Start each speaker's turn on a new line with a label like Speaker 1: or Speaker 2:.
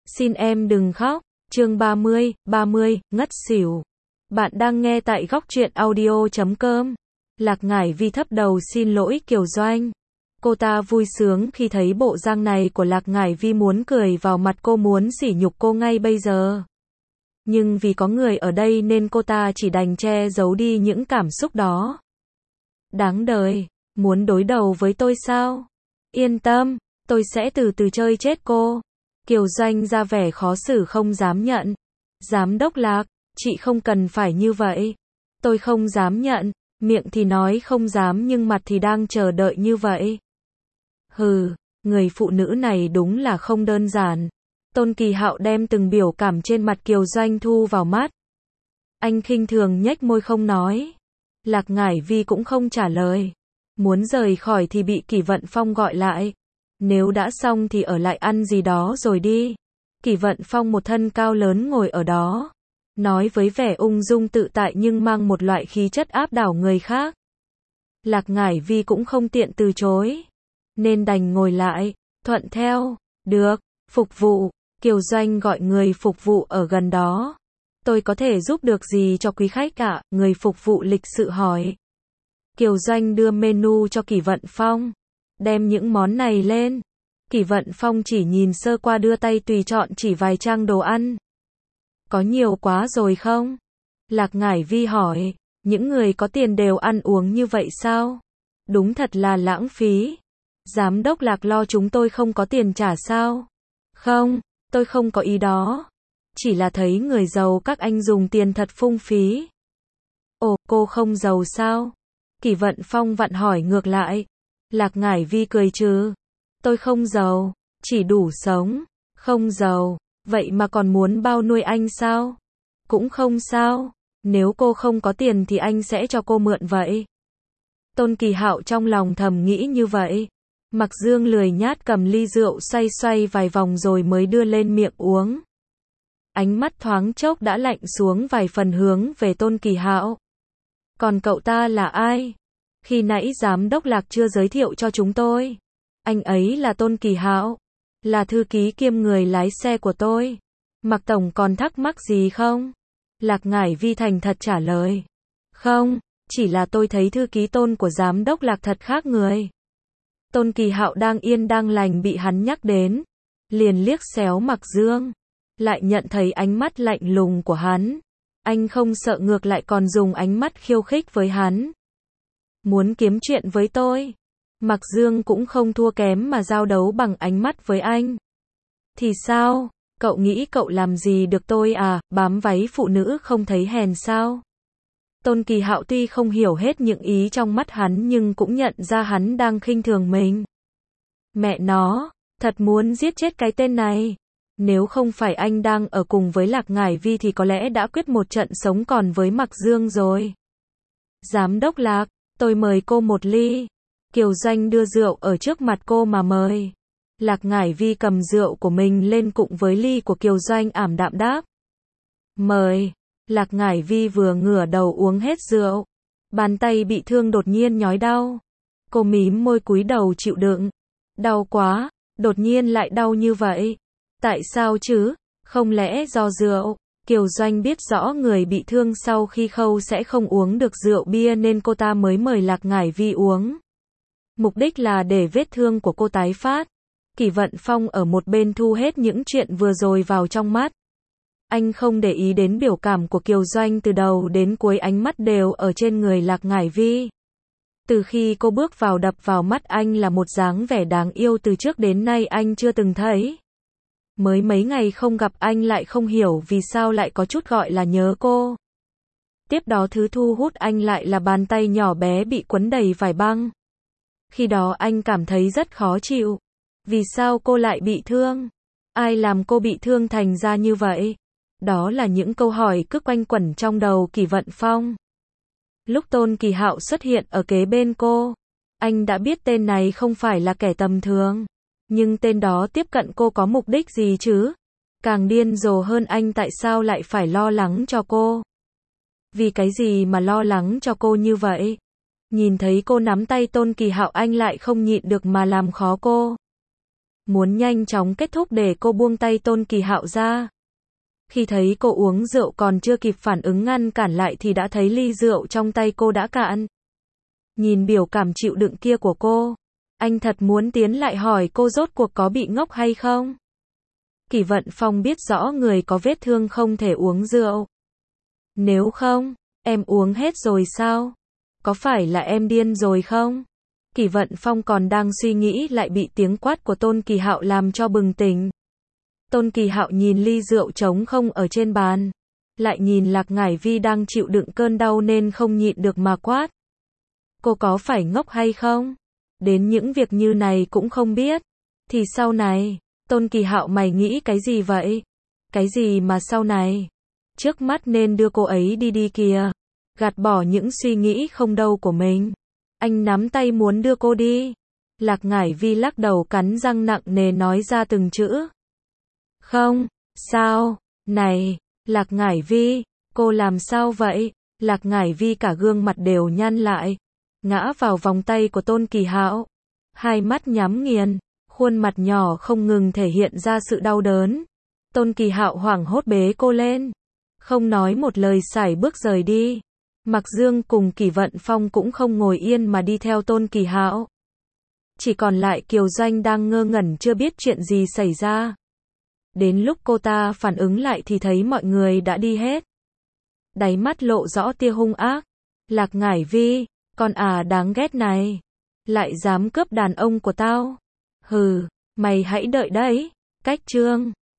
Speaker 1: Xin em đừng khóc. Chương 30, ngất xỉu. Bạn đang nghe tại góc truyện audio.com. Lạc Ngải Vi thấp đầu xin lỗi Kiều Doanh. Cô ta vui sướng khi thấy bộ dạng này của Lạc Ngải Vi, muốn cười vào mặt cô, muốn sỉ nhục cô ngay bây giờ. Nhưng vì có người ở đây nên cô ta chỉ đành che giấu đi những cảm xúc đó. Đáng đời, muốn đối đầu với tôi sao? Yên tâm, tôi sẽ từ từ chơi chết cô. Kiều Doanh ra vẻ khó xử không dám nhận. Giám đốc Lạc, chị không cần phải như vậy. Tôi không dám nhận, miệng thì nói không dám nhưng mặt thì đang chờ đợi như vậy. Hừ, người phụ nữ này đúng là không đơn giản. Tôn Kỳ Hạo đem từng biểu cảm trên mặt Kiều Doanh thu vào mắt. Anh khinh thường nhếch môi không nói. Lạc Ngải Vi cũng không trả lời. Muốn rời khỏi thì bị Kỷ Vận Phong gọi lại. Nếu đã xong thì ở lại ăn gì đó rồi đi. Kỷ Vận Phong một thân cao lớn ngồi ở đó, nói với vẻ ung dung tự tại nhưng mang một loại khí chất áp đảo người khác. Lạc Ngải Vi cũng không tiện từ chối, nên đành ngồi lại, thuận theo. Được, phục vụ. Kiều Doanh gọi người phục vụ ở gần đó. Tôi có thể giúp được gì cho quý khách ạ? Người phục vụ lịch sự hỏi. Kiều Doanh đưa menu cho Kỷ Vận Phong. Đem những món này lên. Kỷ Vận Phong chỉ nhìn sơ qua đưa tay tùy chọn chỉ vài trang đồ ăn. Có nhiều quá rồi không? Lạc Ngải Vi hỏi. Những người có tiền đều ăn uống như vậy sao? Đúng thật là lãng phí. Giám đốc Lạc lo chúng tôi không có tiền trả sao? Không, tôi không có ý đó. Chỉ là thấy người giàu các anh dùng tiền thật phung phí. Ồ, cô không giàu sao? Kỷ Vận Phong vặn hỏi ngược lại. Lạc Ngải Vi cười trừ. Tôi không giàu, chỉ đủ sống. Không giàu, vậy mà còn muốn bao nuôi anh sao? Cũng không sao, nếu cô không có tiền thì anh sẽ cho cô mượn vậy. Tôn Kỳ Hạo trong lòng thầm nghĩ như vậy. Mặc Dương lười nhát cầm ly rượu xoay xoay vài vòng rồi mới đưa lên miệng uống. Ánh mắt thoáng chốc đã lạnh xuống vài phần hướng về Tôn Kỳ Hạo. Còn cậu ta là ai? Khi nãy giám đốc Lạc chưa giới thiệu cho chúng tôi. Anh ấy là Tôn Kỳ Hạo, là thư ký kiêm người lái xe của tôi. Mạc tổng còn thắc mắc gì không? Lạc Ngải Vi thành thật trả lời. Không, chỉ là tôi thấy thư ký Tôn của giám đốc Lạc thật khác người. Tôn Kỳ Hạo đang yên đang lành bị hắn nhắc đến, liền liếc xéo Mạc Dương, lại nhận thấy ánh mắt lạnh lùng của hắn. Anh không sợ, ngược lại còn dùng ánh mắt khiêu khích với hắn. Muốn kiếm chuyện với tôi? Mạc Dương cũng không thua kém mà giao đấu bằng ánh mắt với anh. Thì sao? Cậu nghĩ cậu làm gì được tôi à? Bám váy phụ nữ không thấy hèn sao? Tôn Kỳ Hạo tuy không hiểu hết những ý trong mắt hắn nhưng cũng nhận ra hắn đang khinh thường mình. Mẹ nó, thật muốn giết chết cái tên này. Nếu không phải anh đang ở cùng với Lạc Ngải Vi thì có lẽ đã quyết một trận sống còn với Mạc Dương rồi. Giám đốc Lạc, tôi mời cô một ly. Kiều Doanh đưa rượu ở trước mặt cô mà mời. Lạc Ngải Vi cầm rượu của mình lên cụng với ly của Kiều Doanh ảm đạm đáp. Mời. Lạc Ngải Vi vừa ngửa đầu uống hết rượu. Bàn tay bị thương đột nhiên nhói đau. Cô mím môi cúi đầu chịu đựng. Đau quá, đột nhiên lại đau như vậy. Tại sao chứ? Không lẽ do rượu? Kiều Doanh biết rõ người bị thương sau khi khâu sẽ không uống được rượu bia nên cô ta mới mời Lạc Ngải Vi uống. Mục đích là để vết thương của cô tái phát. Kỷ Vận Phong ở một bên thu hết những chuyện vừa rồi vào trong mắt. Anh không để ý đến biểu cảm của Kiều Doanh, từ đầu đến cuối ánh mắt đều ở trên người Lạc Ngải Vi. Từ khi cô bước vào đập vào mắt anh là một dáng vẻ đáng yêu từ trước đến nay anh chưa từng thấy. Mới mấy ngày không gặp anh lại không hiểu vì sao lại có chút gọi là nhớ cô. Tiếp đó thứ thu hút anh lại là bàn tay nhỏ bé bị quấn đầy vải băng. Khi đó anh cảm thấy rất khó chịu. Vì sao cô lại bị thương? Ai làm cô bị thương thành ra như vậy? Đó là những câu hỏi cứ quanh quẩn trong đầu Kỷ Vận Phong. Lúc Tôn Kỳ Hạo xuất hiện ở kế bên cô, anh đã biết tên này không phải là kẻ tầm thường. Nhưng tên đó tiếp cận cô có mục đích gì chứ? Càng điên rồ hơn, anh tại sao lại phải lo lắng cho cô? Vì cái gì mà lo lắng cho cô như vậy? Nhìn thấy cô nắm tay Tôn Kỳ Hạo anh lại không nhịn được mà làm khó cô. muốn nhanh chóng kết thúc để cô buông tay Tôn Kỳ Hạo ra. Khi thấy cô uống rượu còn chưa kịp phản ứng ngăn cản lại thì đã thấy ly rượu trong tay cô đã cạn. Nhìn biểu cảm chịu đựng kia của cô, anh thật muốn tiến lại hỏi cô rốt cuộc có bị ngốc hay không. Kỷ Vận Phong biết rõ người có vết thương không thể uống rượu. Nếu không, em uống hết rồi sao? Có phải là em điên rồi không? Kỷ Vận Phong còn đang suy nghĩ lại bị tiếng quát của Tôn Kỳ Hạo làm cho bừng tỉnh. Tôn Kỳ Hạo nhìn ly rượu trống không ở trên bàn, lại nhìn Lạc Ngải Vi đang chịu đựng cơn đau nên không nhịn được mà quát. Cô có phải ngốc hay không? Đến những việc như này cũng không biết. Thì sau này, Tôn Kỳ Hạo mày nghĩ cái gì vậy? Cái gì mà sau này? Trước mắt nên đưa cô ấy đi kìa. Gạt bỏ những suy nghĩ không đâu của mình. Anh nắm tay muốn đưa cô đi. Lạc Ngải Vi lắc đầu cắn răng nặng nề nói ra từng chữ. Không, sao, này, Lạc Ngải Vi, cô làm sao vậy? Lạc Ngải Vi cả gương mặt đều nhăn lại, ngã vào vòng tay của Tôn Kỳ Hạo, hai mắt nhắm nghiền, khuôn mặt nhỏ không ngừng thể hiện ra sự đau đớn. Tôn Kỳ Hạo hoảng hốt bế cô lên, không nói một lời sải bước rời đi. Mạc Dương cùng Kỷ Vận Phong cũng không ngồi yên mà đi theo Tôn Kỳ Hạo. Chỉ còn lại Kiều Doanh đang ngơ ngẩn chưa biết chuyện gì xảy ra. Đến lúc cô ta phản ứng lại thì thấy mọi người đã đi hết. Đáy mắt lộ rõ tia hung ác. Lạc Ngải Vi, con đáng ghét này. Lại dám cướp đàn ông của tao. Hừ, mày hãy đợi đấy. Cách chương